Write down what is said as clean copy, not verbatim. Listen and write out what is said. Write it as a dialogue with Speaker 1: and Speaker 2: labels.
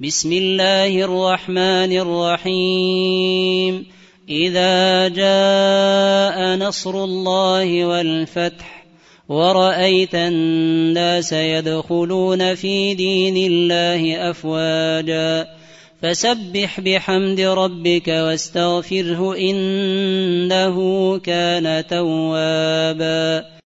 Speaker 1: بسم الله الرحمن الرحيم إذا جاء نصر الله والفتح ورأيت الناس يدخلون في دين الله أفواجا فسبح بحمد ربك واستغفره إنه كان توابا.